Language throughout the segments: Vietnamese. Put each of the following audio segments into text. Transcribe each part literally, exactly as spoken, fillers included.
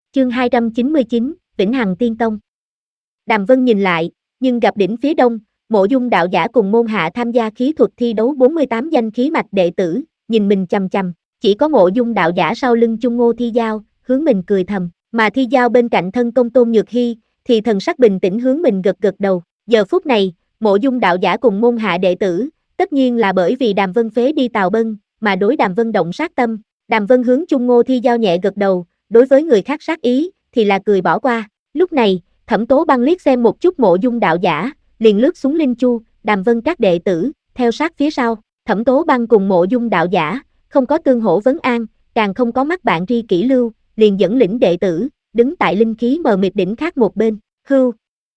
Chương hai trăm chín mươi chín, Vĩnh Hằng Tiên Tông. Đàm Vân nhìn lại, nhưng gặp đỉnh phía đông, Mộ Dung đạo giả cùng môn hạ tham gia khí thuật thi đấu bốn mươi tám danh khí mạch đệ tử, nhìn mình chằm chằm, chỉ có Mộ Dung đạo giả sau lưng Chung Ngô Thi Giao, hướng mình cười thầm, mà Thi Giao bên cạnh thân công Tôn Nhược Hy, thì thần sắc bình tĩnh hướng mình gật gật đầu. Giờ phút này, Mộ Dung đạo giả cùng môn hạ đệ tử, tất nhiên là bởi vì Đàm Vân phế đi Tào Bân, mà đối Đàm Vân động sát tâm. Đàm Vân hướng Chung Ngô Thi Giao nhẹ gật đầu, đối với người khác sát ý, thì là cười bỏ qua. Lúc này, Thẩm Tố Băng liếc xem một chút Mộ Dung đạo giả, liền lướt xuống Linh Chu, Đàm Vân các đệ tử, theo sát phía sau. Thẩm Tố Băng cùng Mộ Dung đạo giả, không có tương hỗ vấn an, càng không có mắt bạn tri kỷ lưu, liền dẫn lĩnh đệ tử, đứng tại linh khí mờ mịt đỉnh khác một bên. Hưu,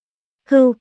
hưu.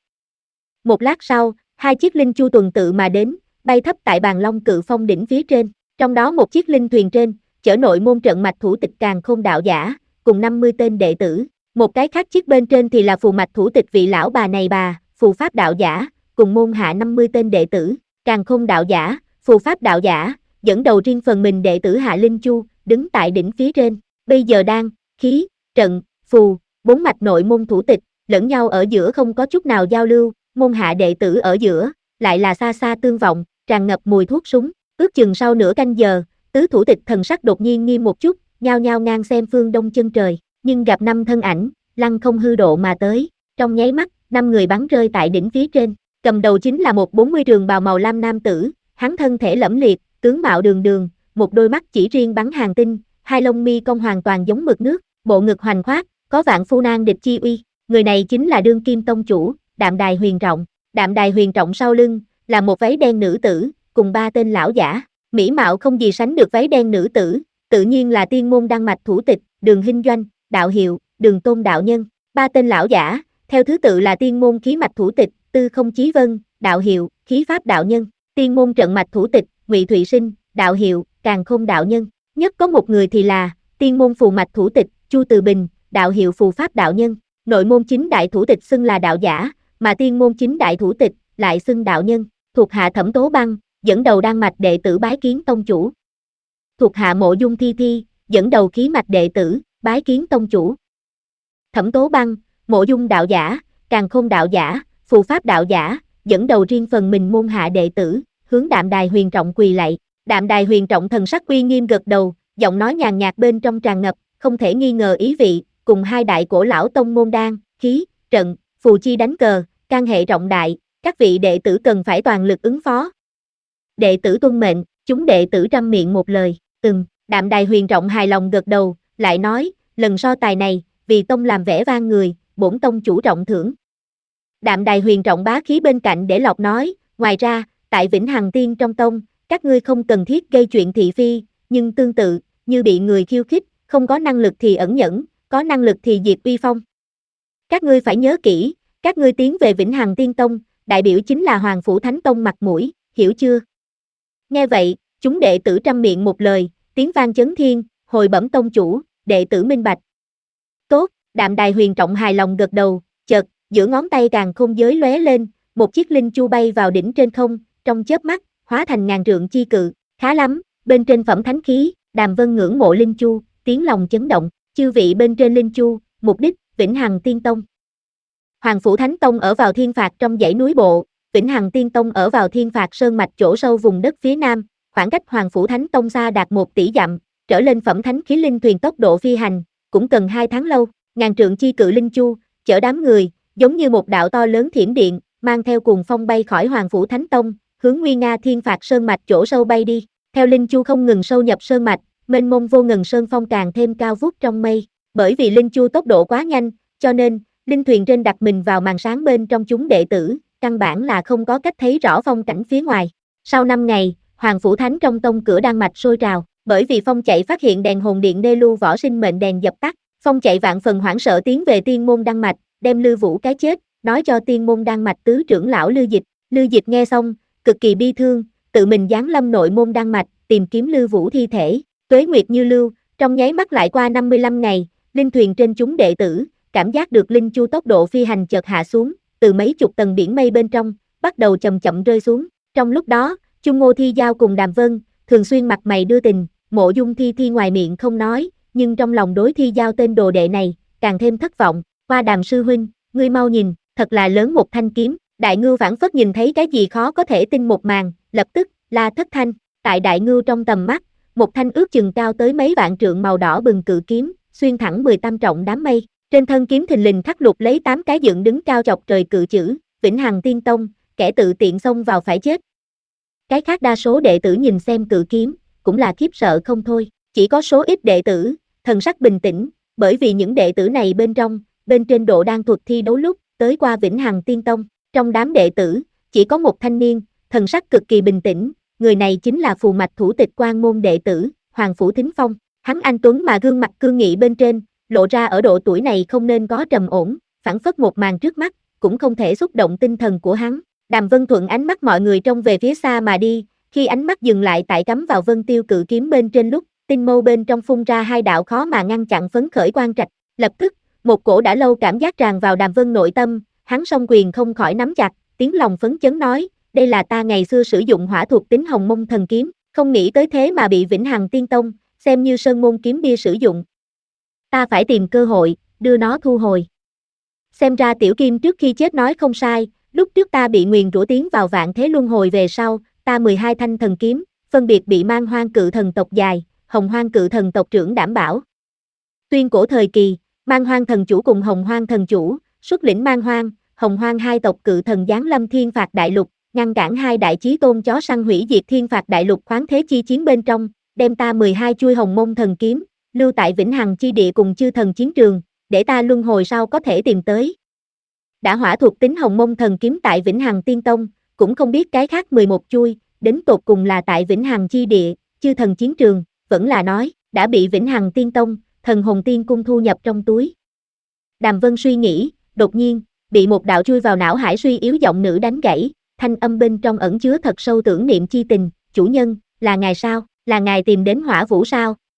Một lát sau, hai chiếc linh chu tuần tự mà đến, bay thấp tại Bàn Long Cự Phong đỉnh phía trên, trong đó một chiếc linh thuyền trên, chở nội môn trận mạch thủ tịch Càn Khôn đạo giả, cùng năm mươi tên đệ tử. Một cái khác chiếc bên trên thì là phù mạch thủ tịch vị lão bà này bà, phù pháp đạo giả, cùng môn hạ năm mươi tên đệ tử, Càn Khôn đạo giả, phù pháp đạo giả, dẫn đầu riêng phần mình đệ tử Hạ Linh Chu, đứng tại đỉnh phía trên. Bây giờ đang, khí, trận, phù, bốn mạch nội môn thủ tịch, lẫn nhau ở giữa không có chút nào giao lưu, môn hạ đệ tử ở giữa, lại là xa xa tương vọng, tràn ngập mùi thuốc súng. Ước chừng sau nửa canh giờ, tứ thủ tịch thần sắc đột nhiên nghiêm một chút, nhao nhao ngang xem phương đông chân trời, nhưng gặp năm thân ảnh, lăng không hư độ mà tới, trong nháy mắt, năm người bắn rơi tại đỉnh phía trên, cầm đầu chính là một bốn mươi trường bào màu lam nam tử, hắn thân thể lẫm liệt, tướng mạo đường đường, một đôi mắt chỉ riêng bắn hàng tinh, hai lông mi cong hoàn toàn giống mực nước, bộ ngực hoành khoát, có vạn phu nan địch chi uy, người này chính là đương kim tông chủ, Đạm Đài Huyền Trọng. Đạm Đài Huyền Trọng sau lưng, là một váy đen nữ tử, cùng ba tên lão giả, mỹ mạo không gì sánh được váy đen nữ tử, tự nhiên là tiên môn đăng mạch thủ tịch, Đường Hinh Doanh, đạo hiệu, Đường Tôn đạo nhân. Ba tên lão giả, theo thứ tự là tiên môn khí mạch thủ tịch, Tư Không Chí Vân, đạo hiệu, khí pháp đạo nhân, tiên môn trận mạch thủ tịch, Ngụy Thụy Sinh, đạo hiệu, Càn Khôn đạo nhân. Nhất có một người thì là, tiên môn phù mạch thủ tịch, Chu Từ Bình, đạo hiệu phù pháp đạo nhân. Nội môn chính đại thủ tịch xưng là đạo giả, mà tiên môn chính đại thủ tịch, lại xưng đạo nhân. Thuộc hạ Thẩm Tố Băng, dẫn đầu đan mạch đệ tử bái kiến tông chủ. Thuộc hạ Mộ Dung Thi Thi, dẫn đầu khí mạch đệ tử, bái kiến tông chủ. Thẩm Tố Băng, Mộ Dung đạo giả, Càn Khôn đạo giả, phù pháp đạo giả, dẫn đầu riêng phần mình môn hạ đệ tử, hướng Đạm Đài Huyền Trọng quỳ lạy. Đạm Đài Huyền Trọng thần sắc uy nghiêm gật đầu, giọng nói nhàn nhạt bên trong tràn ngập, không thể nghi ngờ ý vị, cùng hai đại cổ lão tông môn đan, khí, trận, phù chi đánh cờ, can hệ trọng đại, các vị đệ tử cần phải toàn lực ứng phó. Đệ tử tuân mệnh, chúng đệ tử trăm miệng một lời, ừm. Đạm Đài Huyền Trọng hài lòng gật đầu, lại nói, lần so tài này, vì tông làm vẻ vang người, bổn tông chủ trọng thưởng. Đạm Đài Huyền Trọng bá khí bên cạnh để lọc nói, ngoài ra, tại Vĩnh Hằng Tiên trong tông, các ngươi không cần thiết gây chuyện thị phi, nhưng tương tự, như bị người khiêu khích, không có năng lực thì ẩn nhẫn, có năng lực thì diệt uy phong. Các ngươi phải nhớ kỹ, các ngươi tiến về Vĩnh Hằng Tiên tông, đại biểu chính là Hoàng Phủ Thánh tông mặt mũi, hiểu chưa? Nghe vậy, chúng đệ tử trăm miệng một lời, tiếng vang chấn thiên, hồi bẩm tông chủ, đệ tử minh bạch. Tốt, Đạm Đài Huyền Trọng hài lòng gật đầu, chợt, giữa ngón tay Càn Khôn giới lóe lên, một chiếc linh chu bay vào đỉnh trên không, trong chớp mắt, hóa thành ngàn trượng chi cự, khá lắm, bên trên phẩm thánh khí, Đàm Vân ngưỡng mộ linh chu, tiếng lòng chấn động, chư vị bên trên linh chu, mục đích, Vĩnh Hằng Tiên tông. Hoàng Phủ Thánh tông ở vào thiên phạt trong dãy núi bộ, Vĩnh Hằng Tiên tông ở vào thiên phạt sơn mạch chỗ sâu vùng đất phía nam, khoảng cách Hoàng Phủ Thánh tông xa đạt một tỷ dặm, trở lên phẩm thánh khí linh thuyền tốc độ phi hành, cũng cần hai tháng lâu. Ngàn trượng chi cự linh chu, chở đám người, giống như một đạo to lớn thiểm điện, mang theo cuồng phong bay khỏi Hoàng Phủ Thánh tông, hướng nguy nga thiên phạt sơn mạch chỗ sâu bay đi. Theo linh chu không ngừng sâu nhập sơn mạch, mênh mông vô ngần sơn phong càng thêm cao vút trong mây. Bởi vì linh chu tốc độ quá nhanh, cho nên linh thuyền trên đặt mình vào màn sáng bên trong chúng đệ tử, căn bản là không có cách thấy rõ phong cảnh phía ngoài. Sau năm ngày, Hoàng Phủ Thánh trong tông cửa đan mạch sôi trào, bởi vì phong chạy phát hiện đèn hồn điện nê lưu võ sinh mệnh đèn dập tắt, phong chạy vạn phần hoảng sợ tiến về tiên môn đan mạch, đem Lư Vũ cái chết, nói cho tiên môn đan mạch tứ trưởng lão Lư Dịch. Lư Dịch nghe xong, cực kỳ bi thương, tự mình giáng lâm nội môn đan mạch, tìm kiếm Lư Vũ thi thể. Tuế nguyệt như lưu, trong nháy mắt lại qua năm mươi lăm ngày, linh thuyền trên chúng đệ tử, cảm giác được linh chu tốc độ phi hành chợt hạ xuống, từ mấy chục tầng biển mây bên trong, bắt đầu chậm chậm rơi xuống. Trong lúc đó, Chung Ngô Thi Giao cùng Đàm Vân, thường xuyên mặt mày đưa tình, Mộ Dung Thi Thi ngoài miệng không nói, nhưng trong lòng đối Thi Giao tên đồ đệ này, càng thêm thất vọng. Hoa Đàm sư huynh, ngươi mau nhìn, thật là lớn một thanh kiếm. Đại Ngưu phảng phất nhìn thấy cái gì khó có thể tin một màn, lập tức la thất thanh. Tại Đại Ngưu trong tầm mắt, một thanh ước chừng cao tới mấy vạn trượng màu đỏ bừng cự kiếm, xuyên thẳng mười tam trọng đám mây. Trên thân kiếm thình lình khắc lục lấy tám cái dựng đứng cao chọc trời cự chữ, Vĩnh Hằng Tiên Tông, kẻ tự tiện xông vào phải chết. Cái khác đa số đệ tử nhìn xem cự kiếm, cũng là khiếp sợ không thôi. Chỉ có số ít đệ tử, thần sắc bình tĩnh, bởi vì những đệ tử này bên trong, bên trên độ đan thuật thi đấu lúc, tới qua Vĩnh Hằng Tiên Tông. Trong đám đệ tử, chỉ có một thanh niên, thần sắc cực kỳ bình tĩnh, người này chính là phù mạch thủ tịch quan môn đệ tử, Hoàng Phủ Thính Phong. Hắn anh tuấn mà gương mặt cương nghị bên trên, lộ ra ở độ tuổi này không nên có trầm ổn, phảng phất một màn trước mắt, cũng không thể xúc động tinh thần của hắn. Đàm Vân thuận ánh mắt mọi người trông về phía xa mà đi, khi ánh mắt dừng lại tại cắm vào Vân Tiêu cự kiếm bên trên lúc, tinh mâu bên trong phun ra hai đạo khó mà ngăn chặn phấn khởi quang trạch, lập tức, một cổ đã lâu cảm giác tràn vào Đàm Vân nội tâm, hắn song quyền không khỏi nắm chặt, tiếng lòng phấn chấn nói, đây là ta ngày xưa sử dụng hỏa thuộc tính Hồng Mông thần kiếm, không nghĩ tới thế mà bị Vĩnh Hằng Tiên Tông, xem như sơn môn kiếm bia sử dụng. Ta phải tìm cơ hội, đưa nó thu hồi. Xem ra Tiểu Kim trước khi chết nói không sai, lúc trước ta bị nguyền rủa tiến vào vạn thế luân hồi về sau, ta mười hai thanh thần kiếm, phân biệt bị Man Hoang cự thần tộc dài, Hồng Hoang cự thần tộc trưởng đảm bảo. Tuyên cổ thời kỳ, Man Hoang thần chủ cùng Hồng Hoang thần chủ, xuất lĩnh Man Hoang, Hồng Hoang hai tộc cự thần giáng lâm thiên phạt đại lục, ngăn cản hai đại chí tôn chó săn hủy diệt thiên phạt đại lục khoáng thế chi chiến bên trong, đem ta mười hai chuôi Hồng Mông thần kiếm, lưu tại Vĩnh Hằng chi địa cùng chư thần chiến trường, để ta luân hồi sau có thể tìm tới. Đã hỏa thuộc tính Hồng Mông thần kiếm tại Vĩnh Hằng Tiên Tông, cũng không biết cái khác mười một chuôi, đến tột cùng là tại Vĩnh Hằng chi địa, chư thần chiến trường, vẫn là nói, đã bị Vĩnh Hằng Tiên Tông, thần hồn tiên cung thu nhập trong túi. Đàm Vân suy nghĩ, đột nhiên, bị một đạo chui vào não hải suy yếu giọng nữ đánh gãy, thanh âm bên trong ẩn chứa thật sâu tưởng niệm chi tình, chủ nhân, là ngài sao, là ngài tìm đến Hỏa Vũ sao?